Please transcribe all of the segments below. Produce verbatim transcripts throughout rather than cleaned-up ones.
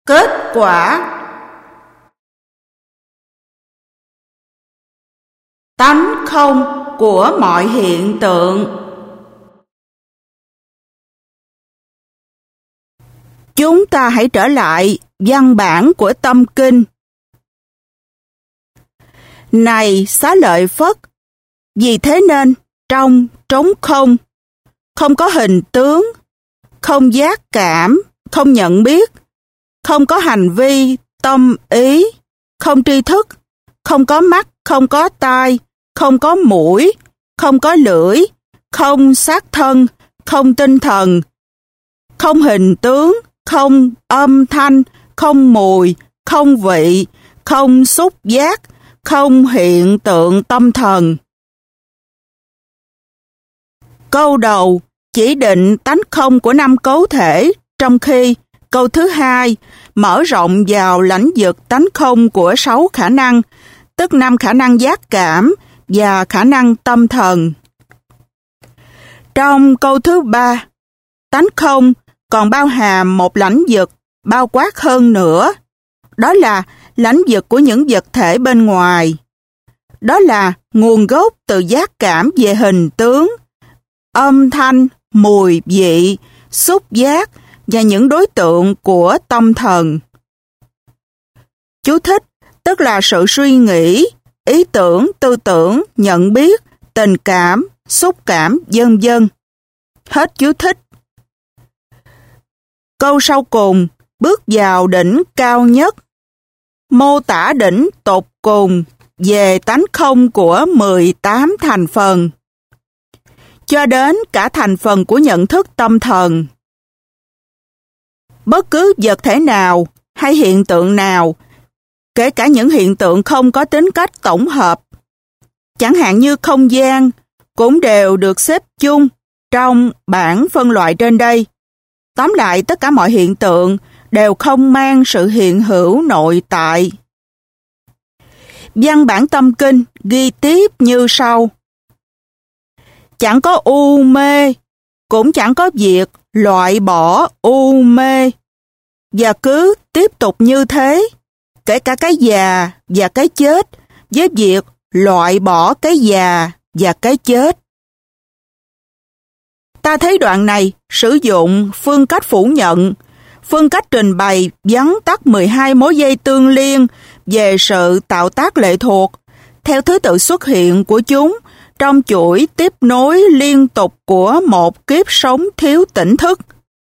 Kết quả. Tánh không của mọi hiện tượng. Chúng ta hãy trở lại văn bản của Tâm Kinh. Này Xá Lợi Phất, vì thế nên trong trống không, không có hình tướng, không giác cảm, không nhận biết, không có hành vi, tâm ý, không tri thức, không có mắt, không có tai, không có mũi, không có lưỡi, không xác thân, không tinh thần, không hình tướng, không âm thanh, không mùi, không vị, không xúc giác, không hiện tượng tâm thần. Câu đầu chỉ định tánh không của năm cấu thể, trong khi câu thứ hai mở rộng vào lãnh vực tánh không của sáu khả năng, tức năm khả năng giác cảm và khả năng tâm thần. Trong câu thứ ba, tánh không còn bao hàm một lãnh vực bao quát hơn nữa, đó là lãnh vực của những vật thể bên ngoài. Đó là nguồn gốc từ giác cảm về hình tướng, âm thanh, mùi, vị, xúc giác và những đối tượng của tâm thần. Chú thích, tức là sự suy nghĩ, ý tưởng, tư tưởng, nhận biết, tình cảm, xúc cảm, vân vân. Hết chú thích. Câu sau cùng bước vào đỉnh cao nhất, mô tả đỉnh tột cùng về tánh không của mười tám thành phần, cho đến cả thành phần của nhận thức tâm thần. Bất cứ vật thể nào hay hiện tượng nào, kể cả những hiện tượng không có tính cách tổng hợp, chẳng hạn như không gian, cũng đều được xếp chung trong bảng phân loại trên đây. Tóm lại, tất cả mọi hiện tượng đều không mang sự hiện hữu nội tại. Văn bản Tâm Kinh ghi tiếp như sau. Chẳng có u mê, cũng chẳng có việc loại bỏ u mê. Và cứ tiếp tục như thế, kể cả cái già và cái chết, với việc loại bỏ cái già và cái chết. Ta thấy đoạn này sử dụng phương cách phủ nhận, phương cách trình bày vắn tắt mười hai mối dây tương liên về sự tạo tác lệ thuộc, theo thứ tự xuất hiện của chúng trong chuỗi tiếp nối liên tục của một kiếp sống thiếu tỉnh thức.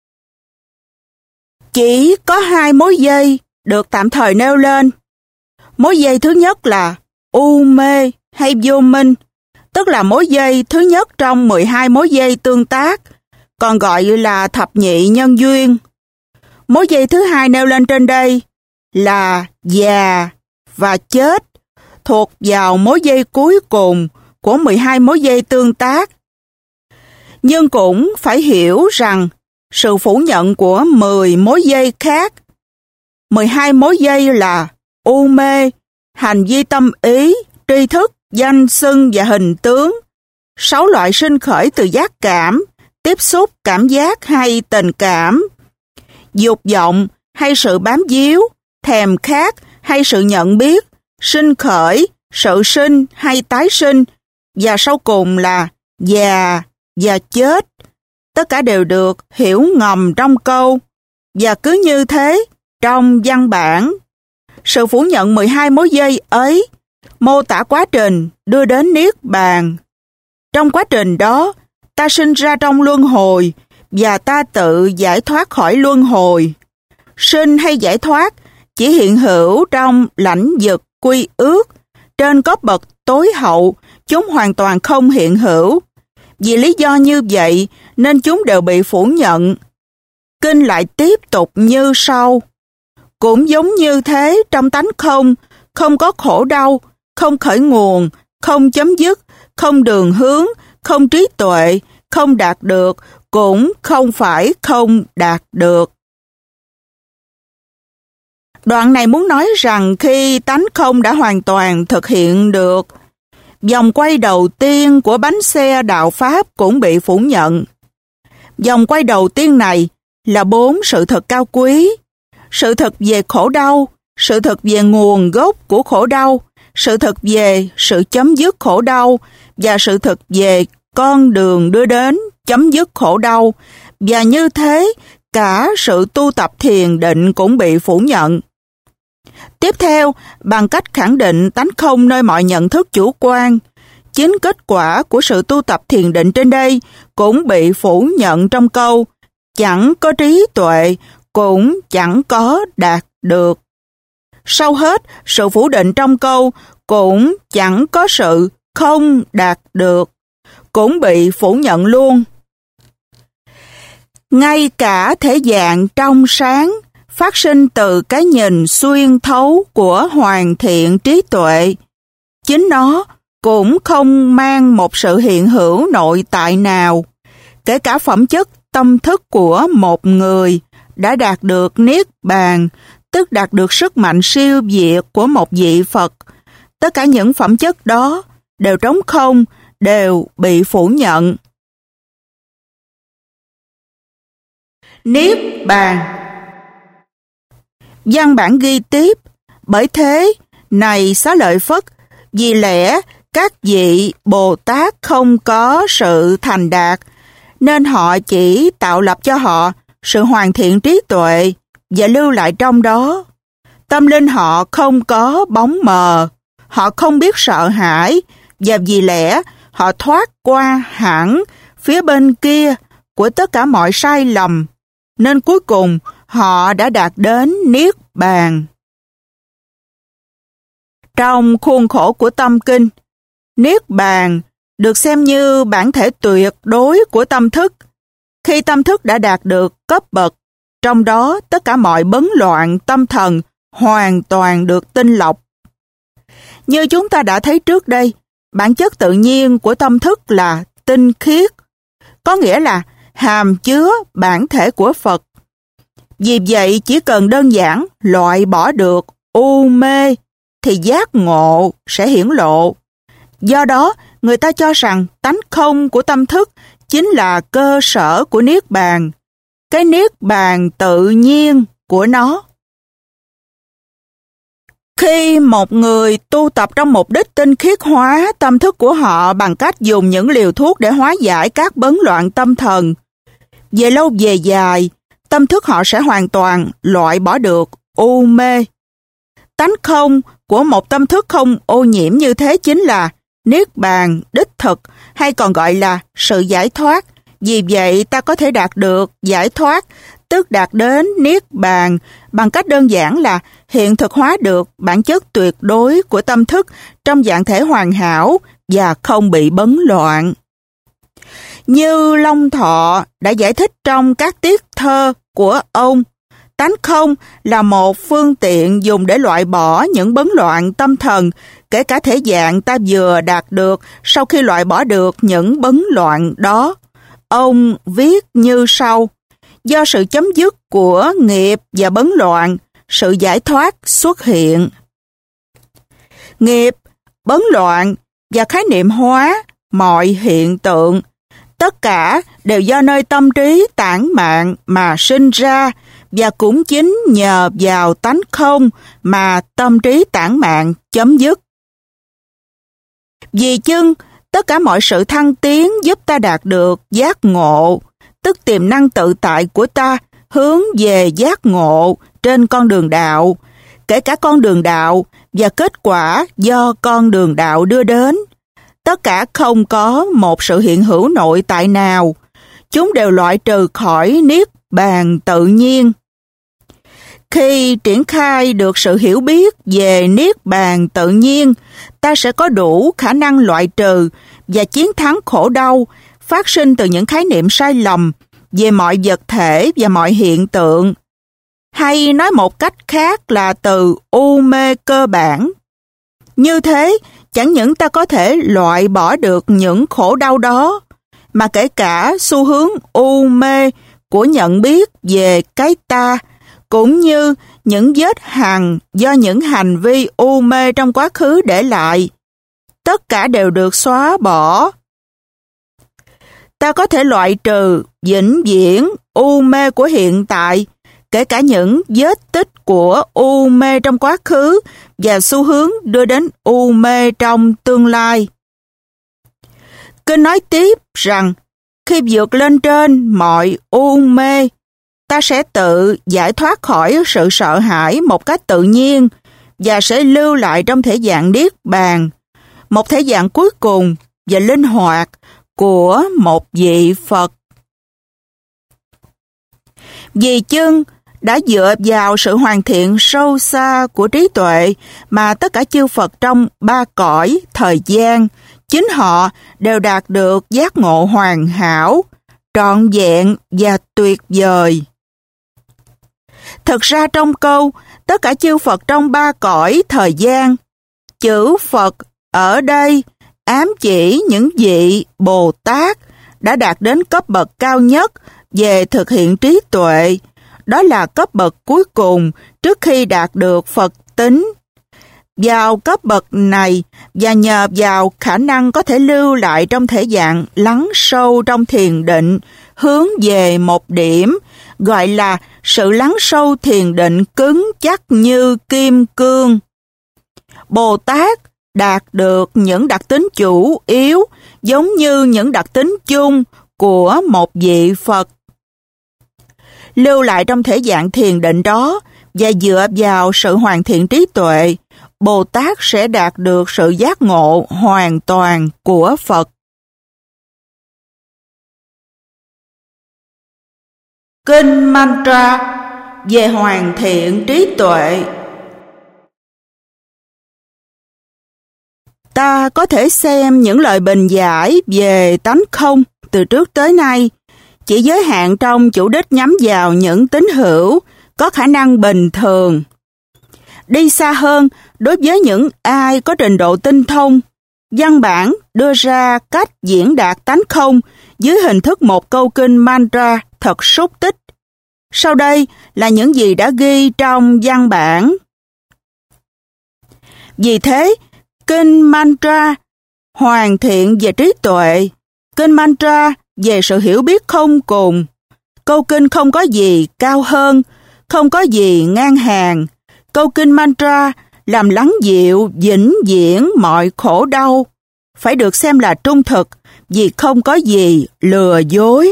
Chỉ có hai mối dây được tạm thời nêu lên. Mối dây thứ nhất là u mê hay vô minh, tức là mối dây thứ nhất trong mười hai mối dây tương tác, còn gọi là thập nhị nhân duyên. Mối dây thứ hai nêu lên trên đây là già và chết, thuộc vào mối dây cuối cùng của mười hai mối dây tương tác. Nhưng cũng phải hiểu rằng sự phủ nhận của mười mối dây khác, mười hai mối dây là u mê, hành vi tâm ý, tri thức, danh xưng và hình tướng, sáu loại sinh khởi từ giác cảm, tiếp xúc, cảm giác hay tình cảm, dục vọng hay sự bám víu, thèm khát hay sự nhận biết, sinh khởi, sự sinh hay tái sinh, và sau cùng là già và chết. Tất cả đều được hiểu ngầm trong câu, và cứ như thế trong văn bản. Sự phủ nhận mười hai mối dây ấy mô tả quá trình đưa đến Niết Bàn. Trong quá trình đó, ta sinh ra trong luân hồi và ta tự giải thoát khỏi luân hồi. Sinh hay giải thoát chỉ hiện hữu trong lãnh vực quy ước. Trên cấp bậc tối hậu, chúng hoàn toàn không hiện hữu. Vì lý do như vậy nên chúng đều bị phủ nhận. Kinh lại tiếp tục như sau. Cũng giống như thế, trong tánh không, không có khổ đau, không khởi nguồn, không chấm dứt, không đường hướng, không trí tuệ, không đạt được, cũng không phải không đạt được. Đoạn này muốn nói rằng khi tánh không đã hoàn toàn thực hiện được, vòng quay đầu tiên của bánh xe đạo Pháp cũng bị phủ nhận. Vòng quay đầu tiên này là bốn sự thật cao quý. sự thật về khổ đau, sự thật về nguồn gốc của khổ đau, sự thật về sự chấm dứt khổ đau và sự thật về con đường đưa đến chấm dứt khổ đau. Và như thế, cả sự tu tập thiền định cũng bị phủ nhận. Tiếp theo, bằng cách khẳng định tánh không nơi mọi nhận thức chủ quan, chính kết quả của sự tu tập thiền định trên đây cũng bị phủ nhận trong câu chẳng có trí tuệ, cũng chẳng có đạt được. Sau hết, sự phủ định trong câu cũng chẳng có sự không đạt được cũng bị phủ nhận luôn. Ngay cả thể dạng trong sáng phát sinh từ cái nhìn xuyên thấu của hoàn thiện trí tuệ, chính nó cũng không mang một sự hiện hữu nội tại nào, kể cả phẩm chất tâm thức của một người đã đạt được Niết Bàn, tức đạt được sức mạnh siêu việt của một vị Phật. Tất cả những phẩm chất đó đều trống không, đều bị phủ nhận. Niết Bàn. Văn bản ghi tiếp, bởi thế, này Xá Lợi Phất, vì lẽ các vị Bồ Tát không có sự thành đạt, nên họ chỉ tạo lập cho họ sự hoàn thiện trí tuệ và lưu lại trong đó. Tâm linh họ không có bóng mờ, họ không biết sợ hãi, và vì lẽ họ thoát qua hẳn phía bên kia của tất cả mọi sai lầm, nên cuối cùng họ đã đạt đến Niết Bàn. Trong khuôn khổ của tâm kinh, Niết Bàn được xem như bản thể tuyệt đối của tâm thức. Khi tâm thức đã đạt được cấp bậc, trong đó tất cả mọi bấn loạn tâm thần hoàn toàn được tinh lọc. Như chúng ta đã thấy trước đây, bản chất tự nhiên của tâm thức là tinh khiết, có nghĩa là hàm chứa bản thể của Phật. Vì vậy, chỉ cần đơn giản loại bỏ được u mê thì giác ngộ sẽ hiển lộ. Do đó, người ta cho rằng tánh không của tâm thức chính là cơ sở của Niết Bàn, cái Niết Bàn tự nhiên của nó. Khi một người tu tập trong mục đích tinh khiết hóa tâm thức của họ bằng cách dùng những liều thuốc để hóa giải các bấn loạn tâm thần, về lâu về dài, tâm thức họ sẽ hoàn toàn loại bỏ được u mê. Tánh không của một tâm thức không ô nhiễm như thế chính là Niết Bàn đích thực, hay còn gọi là sự giải thoát. Vì vậy ta có thể đạt được giải thoát, tức đạt đến Niết Bàn, bằng cách đơn giản là hiện thực hóa được bản chất tuyệt đối của tâm thức trong dạng thể hoàn hảo và không bị bấn loạn. Như Long Thọ đã giải thích trong các tiết thơ của ông, tánh không là một phương tiện dùng để loại bỏ những bấn loạn tâm thần, kể cả thể dạng ta vừa đạt được sau khi loại bỏ được những bấn loạn đó. Ông viết như sau: do sự chấm dứt của nghiệp và bấn loạn, sự giải thoát xuất hiện. Nghiệp, bấn loạn và khái niệm hóa mọi hiện tượng, tất cả đều do nơi tâm trí tản mạn mà sinh ra, và cũng chính nhờ vào tánh không mà tâm trí tản mạn chấm dứt. Vì chưng, tất cả mọi sự thăng tiến giúp ta đạt được giác ngộ, tức tiềm năng tự tại của ta hướng về giác ngộ trên con đường đạo, kể cả con đường đạo và kết quả do con đường đạo đưa đến. Tất cả không có một sự hiện hữu nội tại nào, chúng đều loại trừ khỏi Niết Bàn tự nhiên. Khi triển khai được sự hiểu biết về Niết Bàn tự nhiên, ta sẽ có đủ khả năng loại trừ và chiến thắng khổ đau phát sinh từ những khái niệm sai lầm về mọi vật thể và mọi hiện tượng. Hay nói một cách khác là từ u mê cơ bản. Như thế, chẳng những ta có thể loại bỏ được những khổ đau đó, mà kể cả xu hướng u mê của nhận biết về cái ta, cũng như những vết hằn do những hành vi u mê trong quá khứ để lại, tất cả đều được xóa bỏ. Ta có thể loại trừ vĩnh viễn u mê của hiện tại, kể cả những vết tích của u mê trong quá khứ và xu hướng đưa đến u mê trong tương lai. Kinh nói tiếp rằng, khi vượt lên trên mọi u mê, ta sẽ tự giải thoát khỏi sự sợ hãi một cách tự nhiên và sẽ lưu lại trong thể dạng niết bàn, một thể dạng cuối cùng và linh hoạt của một vị Phật. Vì chưng đã dựa vào sự hoàn thiện sâu xa của trí tuệ mà tất cả chư Phật trong ba cõi thời gian, chính họ đều đạt được giác ngộ hoàn hảo, trọn vẹn và tuyệt vời. Thực ra trong câu tất cả chư Phật trong ba cõi thời gian, chữ Phật ở đây ám chỉ những vị Bồ Tát đã đạt đến cấp bậc cao nhất về thực hiện trí tuệ, đó là cấp bậc cuối cùng trước khi đạt được Phật tính. Vào cấp bậc này và nhờ vào khả năng có thể lưu lại trong thể dạng lắng sâu trong thiền định, hướng về một điểm, gọi là sự lắng sâu thiền định cứng chắc như kim cương. Bồ Tát đạt được những đặc tính chủ yếu giống như những đặc tính chung của một vị Phật. Lưu lại trong thể dạng thiền định đó và dựa vào sự hoàn thiện trí tuệ, Bồ Tát sẽ đạt được sự giác ngộ hoàn toàn của Phật. Kinh Mantra về hoàn thiện trí tuệ. Ta có thể xem những lời bình giải về tánh không từ trước tới nay chỉ giới hạn trong chủ đích nhắm vào những tín hữu có khả năng bình thường. Đi xa hơn, đối với những ai có trình độ tinh thông, văn bản đưa ra cách diễn đạt tánh không dưới hình thức một câu kinh mantra thật xúc tích. Sau đây là những gì đã ghi trong văn bản. Vì thế, kinh mantra hoàn thiện về trí tuệ, kinh mantra về sự hiểu biết không cùng. Câu kinh không có gì cao hơn, không có gì ngang hàng. Câu kinh mantra làm lắng dịu vĩnh viễn mọi khổ đau, phải được xem là trung thực vì không có gì lừa dối.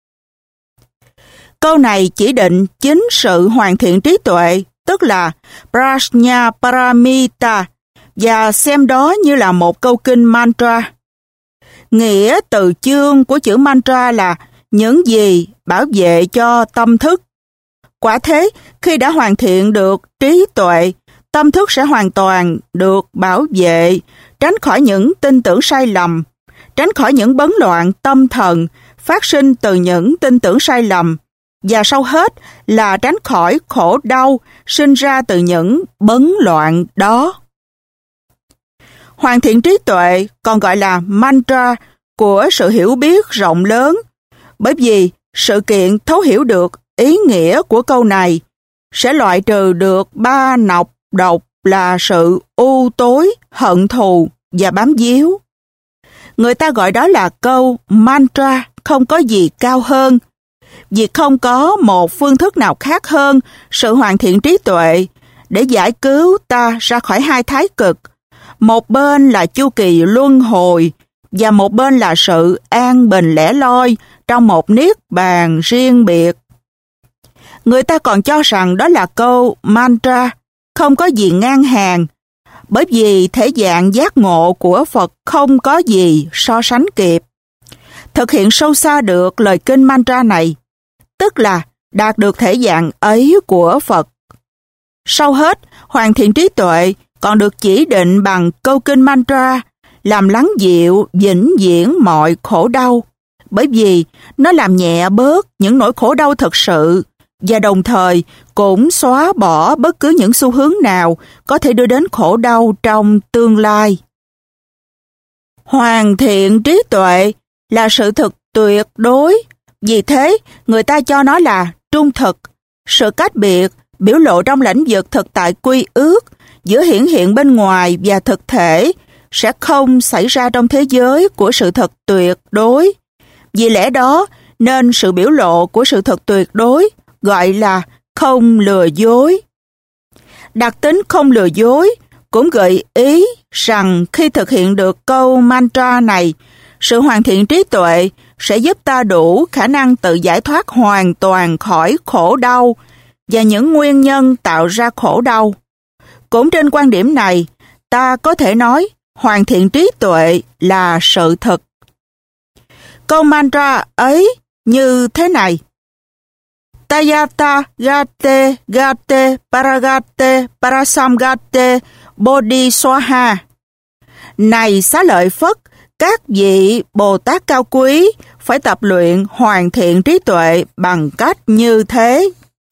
Câu này chỉ định chính sự hoàn thiện trí tuệ, tức là Prajna Paramita, và xem đó như là một câu kinh mantra. Nghĩa từ chương của chữ mantra là những gì bảo vệ cho tâm thức. Quả thế, khi đã hoàn thiện được trí tuệ, tâm thức sẽ hoàn toàn được bảo vệ, tránh khỏi những tin tưởng sai lầm, tránh khỏi những bấn loạn tâm thần phát sinh từ những tin tưởng sai lầm, và sâu hết là tránh khỏi khổ đau sinh ra từ những bấn loạn đó. Hoàn thiện trí tuệ còn gọi là mantra của sự hiểu biết rộng lớn, bởi vì sự kiện thấu hiểu được ý nghĩa của câu này sẽ loại trừ được ba nọc độc là sự u tối, hận thù và bám víu. Người ta gọi đó là câu mantra không có gì cao hơn, vì không có một phương thức nào khác hơn sự hoàn thiện trí tuệ để giải cứu ta ra khỏi hai thái cực. Một bên là chu kỳ luân hồi và một bên là sự an bình lẻ loi trong một niết bàn riêng biệt. Người ta còn cho rằng đó là câu mantra không có gì ngang hàng, bởi vì thể dạng giác ngộ của Phật không có gì so sánh kịp. Thực hiện sâu xa được lời kinh mantra này, tức là đạt được thể dạng ấy của Phật. Sau hết, hoàn thiện trí tuệ còn được chỉ định bằng câu kinh mantra làm lắng dịu vĩnh viễn mọi khổ đau, bởi vì nó làm nhẹ bớt những nỗi khổ đau thực sự và đồng thời cũng xóa bỏ bất cứ những xu hướng nào có thể đưa đến khổ đau trong tương lai. Hoàn thiện trí tuệ là sự thực tuyệt đối, vì thế người ta cho nó là trung thực. Sự cách biệt biểu lộ trong lĩnh vực thực tại quy ước giữa hiển hiện bên ngoài và thực thể sẽ không xảy ra trong thế giới của sự thật tuyệt đối. Vì lẽ đó nên sự biểu lộ của sự thật tuyệt đối gọi là không lừa dối. Đặc tính không lừa dối cũng gợi ý rằng khi thực hiện được câu mantra này, sự hoàn thiện trí tuệ sẽ giúp ta đủ khả năng tự giải thoát hoàn toàn khỏi khổ đau và những nguyên nhân tạo ra khổ đau. Cũng trên quan điểm này, ta có thể nói hoàn thiện trí tuệ là sự thực. Câu mantra ấy như thế này: Tayata Gate Gate Paragate Parasamgate Bodhiswaha. Này Xá Lợi Phất, các vị Bồ Tát cao quý phải tập luyện hoàn thiện trí tuệ bằng cách như thế.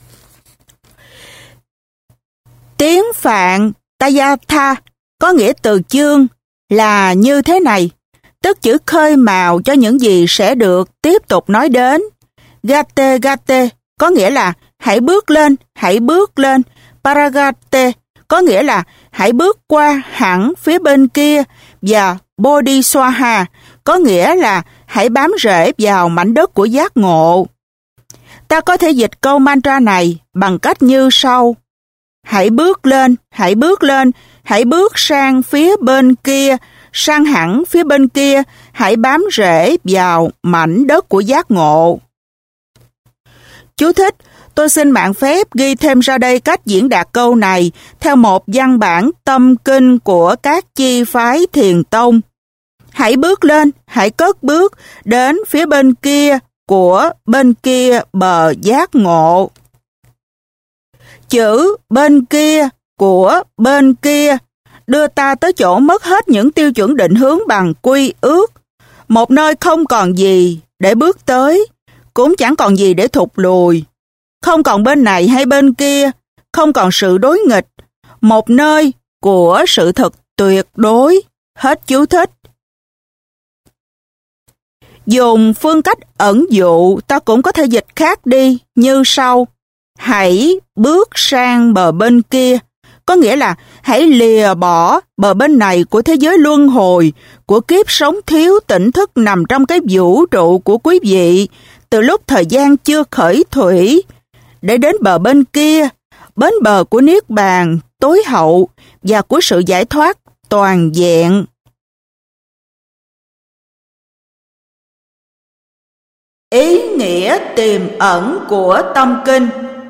Tiếng Phạn Tayatha có nghĩa từ chương là như thế này, tức chữ khơi mào cho những gì sẽ được tiếp tục nói đến. Gate Gate có nghĩa là hãy bước lên, hãy bước lên. Paragate có nghĩa là hãy bước qua hẳn phía bên kia. Và Bodhiswaha có nghĩa là hãy bám rễ vào mảnh đất của giác ngộ. Ta có thể dịch câu mantra này bằng cách như sau: hãy bước lên, hãy bước lên, hãy bước sang phía bên kia, sang hẳn phía bên kia, hãy bám rễ vào mảnh đất của giác ngộ. Chú thích: tôi xin mạng phép ghi thêm ra đây cách diễn đạt câu này theo một văn bản tâm kinh của các chi phái Thiền Tông. Hãy bước lên, hãy cất bước đến phía bên kia của bên kia bờ giác ngộ. Chữ bên kia của bên kia đưa ta tới chỗ mất hết những tiêu chuẩn định hướng bằng quy ước. Một nơi không còn gì để bước tới, cũng chẳng còn gì để thụt lùi. Không còn bên này hay bên kia, không còn sự đối nghịch. Một nơi của sự thật tuyệt đối. Hết chú thích. Dùng phương cách ẩn dụ ta cũng có thể dịch khác đi như sau: hãy bước sang bờ bên kia, có nghĩa là hãy lìa bỏ bờ bên này của thế giới luân hồi, của kiếp sống thiếu tỉnh thức nằm trong cái vũ trụ của quý vị, từ lúc thời gian chưa khởi thủy, để đến bờ bên kia, bến bờ của Niết Bàn tối hậu và của sự giải thoát toàn vẹn. Ý nghĩa tiềm ẩn của tâm kinh.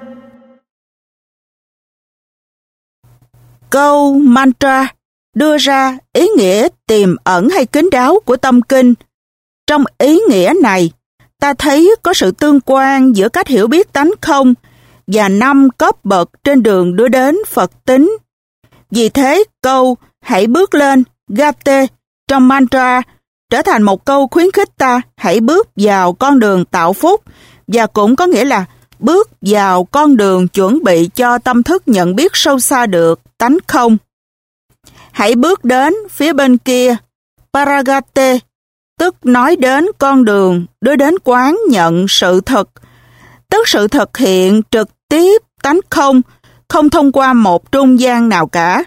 Câu mantra đưa ra ý nghĩa tiềm ẩn hay kín đáo của tâm kinh. Trong ý nghĩa này, ta thấy có sự tương quan giữa cách hiểu biết tánh không và năm cấp bậc trên đường đưa đến Phật tính. Vì thế, câu hãy bước lên, Gate, trong mantra trở thành một câu khuyến khích ta hãy bước vào con đường tạo phúc, và cũng có nghĩa là bước vào con đường chuẩn bị cho tâm thức nhận biết sâu xa được tánh không. Hãy bước đến phía bên kia, Paragate, tức nói đến con đường đưa đến quán nhận sự thật, tức sự thực hiện trực tiếp tánh không, không thông qua một trung gian nào cả.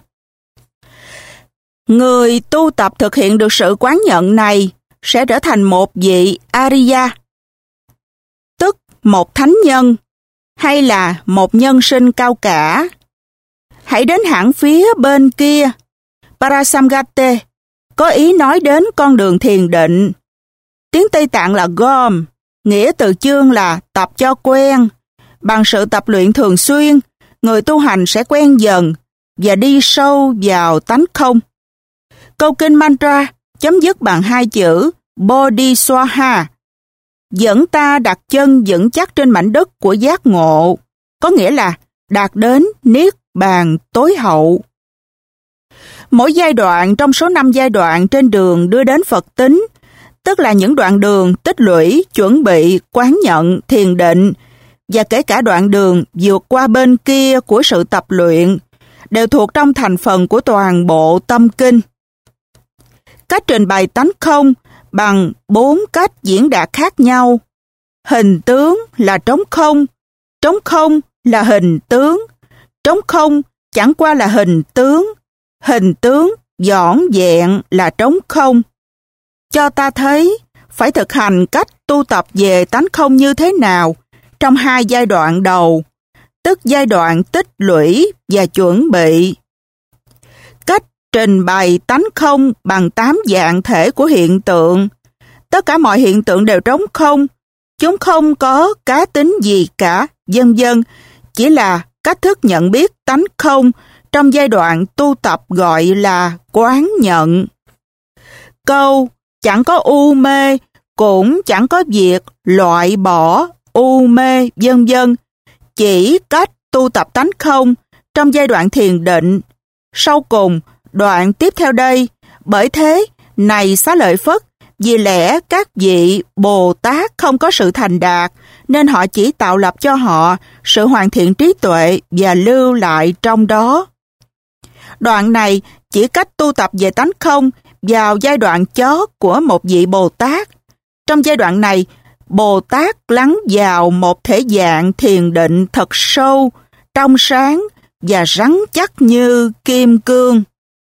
Người tu tập thực hiện được sự quán nhận này sẽ trở thành một vị Ariya, tức một thánh nhân, hay là một nhân sinh cao cả. Hãy đến hẳn phía bên kia, Parasamgate, có ý nói đến con đường thiền định. Tiếng Tây Tạng là Gom, nghĩa từ chương là tập cho quen. Bằng sự tập luyện thường xuyên, người tu hành sẽ quen dần và đi sâu vào tánh không. Câu kinh mantra chấm dứt bằng hai chữ Bodhiswaha, dẫn ta đặt chân vững chắc trên mảnh đất của giác ngộ, có nghĩa là đạt đến Niết Bàn tối hậu. Mỗi giai đoạn trong số năm giai đoạn trên đường đưa đến Phật tính, tức là những đoạn đường tích lũy, chuẩn bị, quán nhận, thiền định, và kể cả đoạn đường vượt qua bên kia của sự tập luyện, đều thuộc trong thành phần của toàn bộ tâm kinh. Cách trình bày tánh không bằng bốn cách diễn đạt khác nhau. Hình tướng là trống không, trống không là hình tướng, trống không chẳng qua là hình tướng, hình tướng vỏn vẹn là trống không. Cho ta thấy phải thực hành cách tu tập về tánh không như thế nào trong hai giai đoạn đầu, tức giai đoạn tích lũy và chuẩn bị. Cách trình bày tánh không bằng tám dạng thể của hiện tượng. Tất cả mọi hiện tượng đều trống không, chúng không có cá tính gì cả, vân vân, chỉ là cách thức nhận biết tánh không trong giai đoạn tu tập gọi là quán nhận. Câu chẳng có u mê cũng chẳng có việc loại bỏ u mê, vân vân, chỉ cách tu tập tánh không trong giai đoạn thiền định. Sau cùng, đoạn tiếp theo đây, bởi thế, này Xá Lợi Phất, vì lẽ các vị Bồ Tát không có sự thành đạt, nên họ chỉ tạo lập cho họ sự hoàn thiện trí tuệ và lưu lại trong đó. Đoạn này chỉ cách tu tập về tánh không vào giai đoạn chót của một vị Bồ Tát. Trong giai đoạn này, Bồ Tát lắng vào một thể dạng thiền định thật sâu, trong sáng và rắn chắc như kim cương.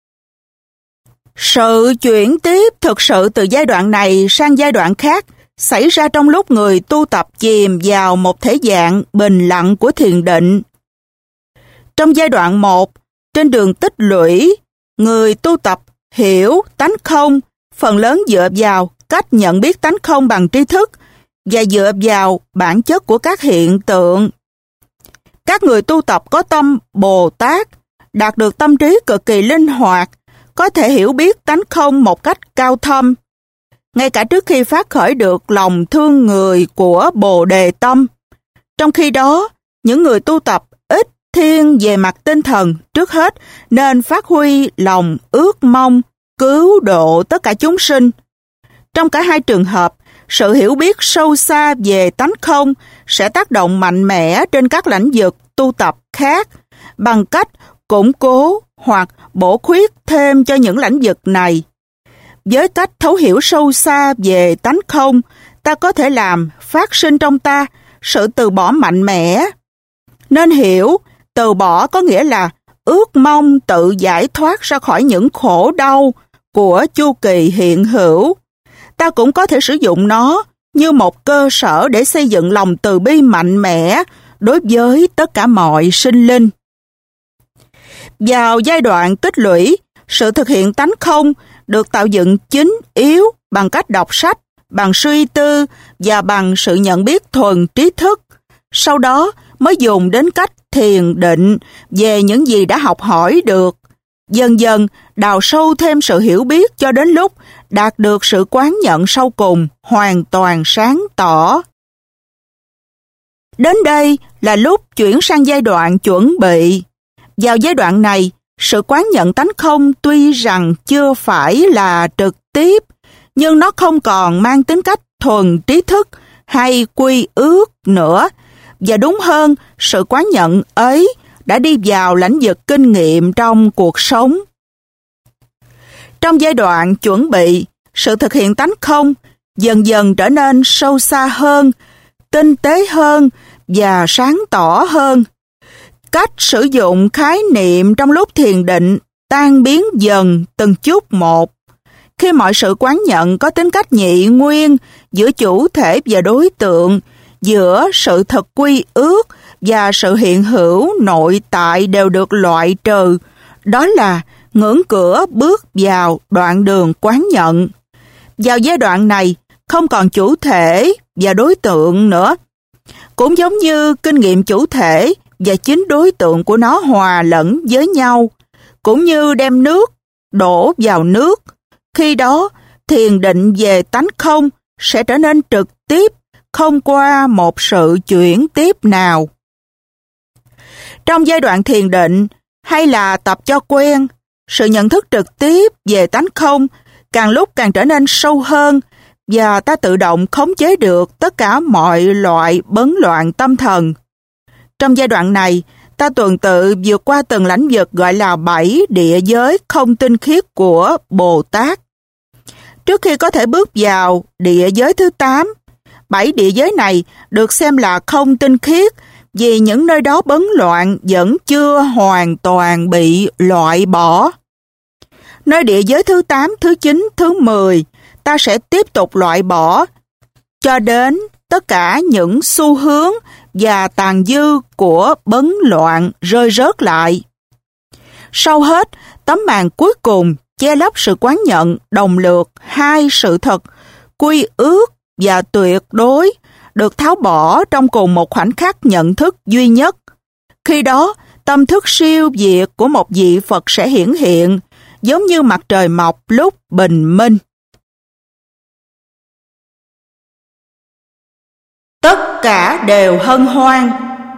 Sự chuyển tiếp thực sự từ giai đoạn này sang giai đoạn khác xảy ra trong lúc người tu tập chìm vào một thể dạng bình lặng của thiền định. Trong giai đoạn một, trên đường tích lũy, người tu tập hiểu tánh không, phần lớn dựa vào cách nhận biết tánh không bằng tri thức và dựa vào bản chất của các hiện tượng. Các người tu tập có tâm Bồ Tát, đạt được tâm trí cực kỳ linh hoạt, có thể hiểu biết tánh không một cách cao thâm. Ngay cả trước khi phát khởi được lòng thương người của Bồ Đề tâm. Trong khi đó, những người tu tập ít thiên về mặt tinh thần trước hết nên phát huy lòng ước mong cứu độ tất cả chúng sinh. Trong cả hai trường hợp, sự hiểu biết sâu xa về tánh không sẽ tác động mạnh mẽ trên các lãnh vực tu tập khác bằng cách củng cố hoặc bổ khuyết thêm cho những lãnh vực này. Với cách thấu hiểu sâu xa về tánh không, ta có thể làm phát sinh trong ta sự từ bỏ mạnh mẽ. Nên hiểu, từ bỏ có nghĩa là ước mong tự giải thoát ra khỏi những khổ đau của chu kỳ hiện hữu. Ta cũng có thể sử dụng nó như một cơ sở để xây dựng lòng từ bi mạnh mẽ đối với tất cả mọi sinh linh. Vào giai đoạn tích lũy, sự thực hiện tánh không được tạo dựng chính yếu bằng cách đọc sách, bằng suy tư và bằng sự nhận biết thuần trí thức. Sau đó mới dùng đến cách thiền định về những gì đã học hỏi được. Dần dần đào sâu thêm sự hiểu biết cho đến lúc đạt được sự quán nhận sau cùng hoàn toàn sáng tỏ. Đến đây là lúc chuyển sang giai đoạn chuẩn bị. Vào giai đoạn này, sự quán nhận tánh không tuy rằng chưa phải là trực tiếp, nhưng nó không còn mang tính cách thuần trí thức hay quy ước nữa. Và đúng hơn, sự quán nhận ấy đã đi vào lãnh vực kinh nghiệm trong cuộc sống. Trong giai đoạn chuẩn bị, sự thực hiện tánh không dần dần trở nên sâu xa hơn, tinh tế hơn và sáng tỏ hơn. Cách sử dụng khái niệm trong lúc thiền định tan biến dần từng chút một. Khi mọi sự quán nhận có tính cách nhị nguyên giữa chủ thể và đối tượng, giữa sự thật quy ước và sự hiện hữu nội tại đều được loại trừ, đó là ngưỡng cửa bước vào đoạn đường quán nhận. Vào giai đoạn này, không còn chủ thể và đối tượng nữa. Cũng giống như kinh nghiệm chủ thể và chính đối tượng của nó hòa lẫn với nhau, cũng như đem nước đổ vào nước. Khi đó, thiền định về tánh không sẽ trở nên trực tiếp, không qua một sự chuyển tiếp nào. Trong giai đoạn thiền định, hay là tập cho quen, sự nhận thức trực tiếp về tánh không càng lúc càng trở nên sâu hơn và ta tự động khống chế được tất cả mọi loại bấn loạn tâm thần. Trong giai đoạn này, ta tuần tự vượt qua từng lãnh vực gọi là bảy địa giới không tinh khiết của Bồ Tát. Trước khi có thể bước vào địa giới thứ tám, bảy địa giới này được xem là không tinh khiết vì những nơi đó bấn loạn vẫn chưa hoàn toàn bị loại bỏ. Nơi địa giới thứ tám, thứ chín, thứ mười, ta sẽ tiếp tục loại bỏ cho đến tất cả những xu hướng và tàn dư của bấn loạn rơi rớt lại. Sau hết, tấm màn cuối cùng che lấp sự quán nhận đồng lược hai sự thật, quy ước và tuyệt đối, được tháo bỏ trong cùng một khoảnh khắc nhận thức duy nhất. Khi đó, tâm thức siêu việt của một vị Phật sẽ hiển hiện, giống như mặt trời mọc lúc bình minh. Tất cả đều hân hoan.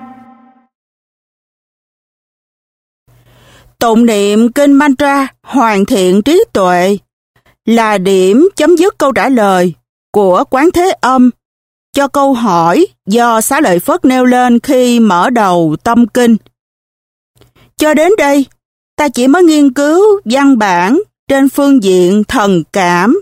Tụng niệm kinh mantra hoàn thiện trí tuệ là điểm chấm dứt câu trả lời của Quán Thế Âm cho câu hỏi do Xá Lợi Phất nêu lên khi mở đầu tâm kinh. Cho đến đây, ta chỉ mới nghiên cứu văn bản trên phương diện thần cảm.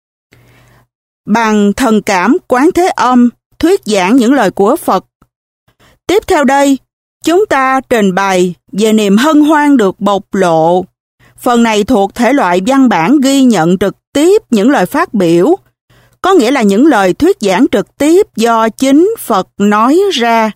Bằng thần cảm Quán Thế Âm thuyết giảng những lời của Phật. Tiếp theo đây, chúng ta trình bày về niềm hân hoan được bộc lộ. Phần này thuộc thể loại văn bản ghi nhận trực tiếp những lời phát biểu, có nghĩa là những lời thuyết giảng trực tiếp do chính Phật nói ra.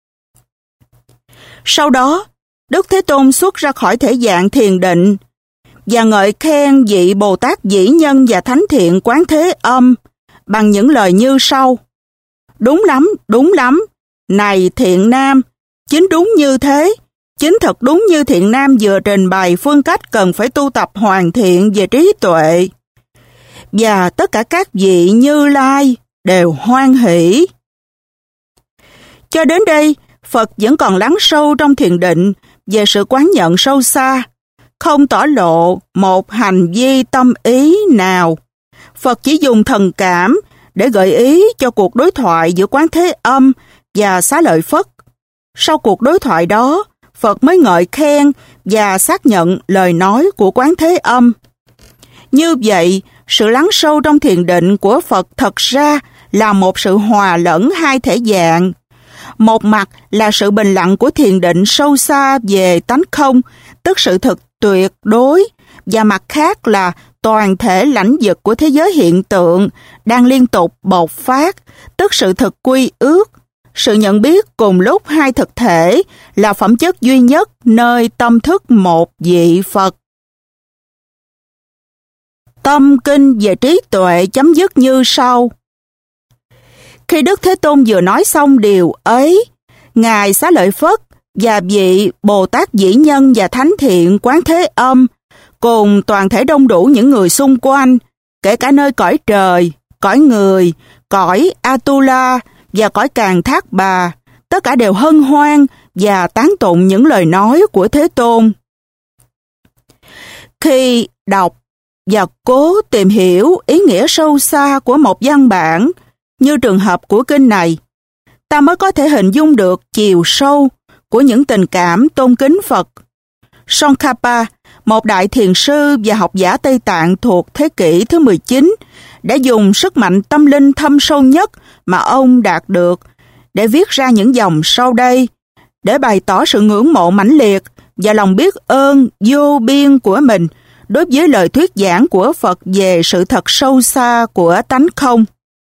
Sau đó, Đức Thế Tôn xuất ra khỏi thể dạng thiền định và ngợi khen vị Bồ Tát Vĩ Nhân và Thánh Thiện Quán Thế Âm bằng những lời như sau. Đúng lắm, đúng lắm, này thiện nam, chính đúng như thế, chính thật đúng như thiện nam vừa trình bày phương cách cần phải tu tập hoàn thiện về trí tuệ. Và tất cả các vị Như Lai đều hoan hỷ. Cho đến đây, Phật vẫn còn lắng sâu trong thiền định về sự quán nhận sâu xa, không tỏ lộ một hành vi tâm ý nào. Phật chỉ dùng thần cảm để gợi ý cho cuộc đối thoại giữa Quán Thế Âm và Xá Lợi Phất. Sau cuộc đối thoại đó, Phật mới ngợi khen và xác nhận lời nói của Quán Thế Âm. Như vậy, sự lắng sâu trong thiền định của Phật thật ra là một sự hòa lẫn hai thể dạng. Một mặt là sự bình lặng của thiền định sâu xa về tánh không, tức sự thực tuyệt đối, và mặt khác là toàn thể lãnh vực của thế giới hiện tượng đang liên tục bộc phát, tức sự thực quy ước. Sự nhận biết cùng lúc hai thực thể là phẩm chất duy nhất nơi tâm thức một vị Phật. Tâm kinh về trí tuệ chấm dứt như sau. Khi Đức Thế Tôn vừa nói xong điều ấy, Ngài Xá Lợi Phất và vị Bồ Tát Vĩ Nhân và Thánh Thiện Quán Thế Âm cùng toàn thể đông đủ những người xung quanh, kể cả nơi cõi trời, cõi người, cõi Atula và cõi Càn Thác Bà, tất cả đều hân hoan và tán tụng những lời nói của Thế Tôn. Khi đọc và cố tìm hiểu ý nghĩa sâu xa của một văn bản, như trường hợp của kinh này, ta mới có thể hình dung được chiều sâu của những tình cảm tôn kính Phật. Tsongkhapa, một đại thiền sư và học giả Tây Tạng thuộc thế kỷ thứ mười chín, đã dùng sức mạnh tâm linh thâm sâu nhất mà ông đạt được để viết ra những dòng sau đây, để bày tỏ sự ngưỡng mộ mãnh liệt và lòng biết ơn vô biên của mình đối với lời thuyết giảng của Phật về sự thật sâu xa của tánh không.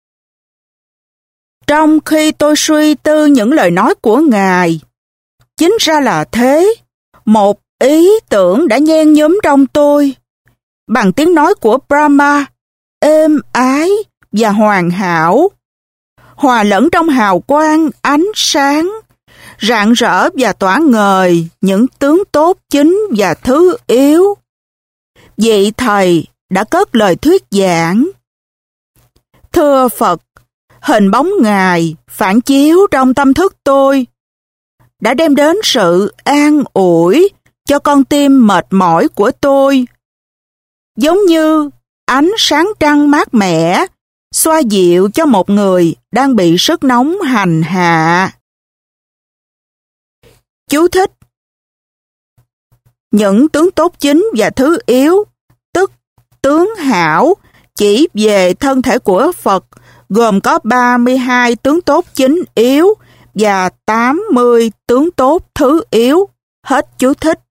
Trong khi tôi suy tư những lời nói của Ngài, chính ra là thế, một ý tưởng đã nhen nhóm trong tôi, bằng tiếng nói của Brahma, êm ái và hoàn hảo, hòa lẫn trong hào quang ánh sáng, rạng rỡ và tỏa ngời những tướng tốt chính và thứ yếu. Vị Thầy đã cất lời thuyết giảng. Thưa Phật, hình bóng Ngài phản chiếu trong tâm thức tôi, đã đem đến sự an ủi cho con tim mệt mỏi của tôi, giống như ánh sáng trăng mát mẻ, xoa dịu cho một người đang bị sức nóng hành hạ. Chú thích: những tướng tốt chính và thứ yếu, tức tướng hảo, chỉ về thân thể của Phật, gồm có ba mươi hai tướng tốt chính yếu và tám mươi tướng tốt thứ yếu. Hết chú thích.